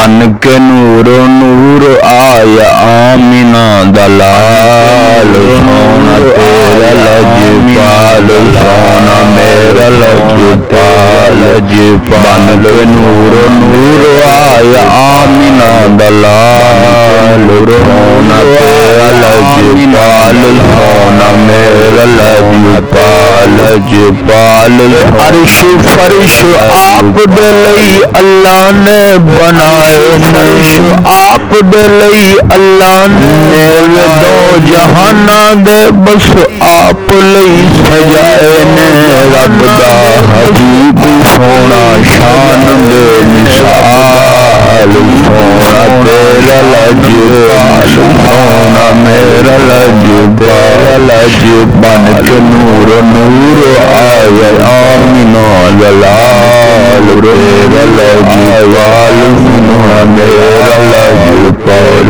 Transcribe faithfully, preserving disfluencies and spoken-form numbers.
بن کے نور نور آیا آمینہ دلال سونا تیرا لجپال سونا میرا لجپال بن کے نور نور آیا آمینہ دلال سونا تیرا لجپال سونا میرا لجپال لجپال عرش فرش آپ دے لئی اللہ نے بنائے فرش آپ دے لئی اللہ نے دو جہاناں دے بس آپ لئی سجائے نے رب دا حبیب سونا شان دے مثال سونا تیرا لجپال سونا میرا لجپال لج بن کے نور نور آیا آمینہ دلال تیرا لجپال سونا میرا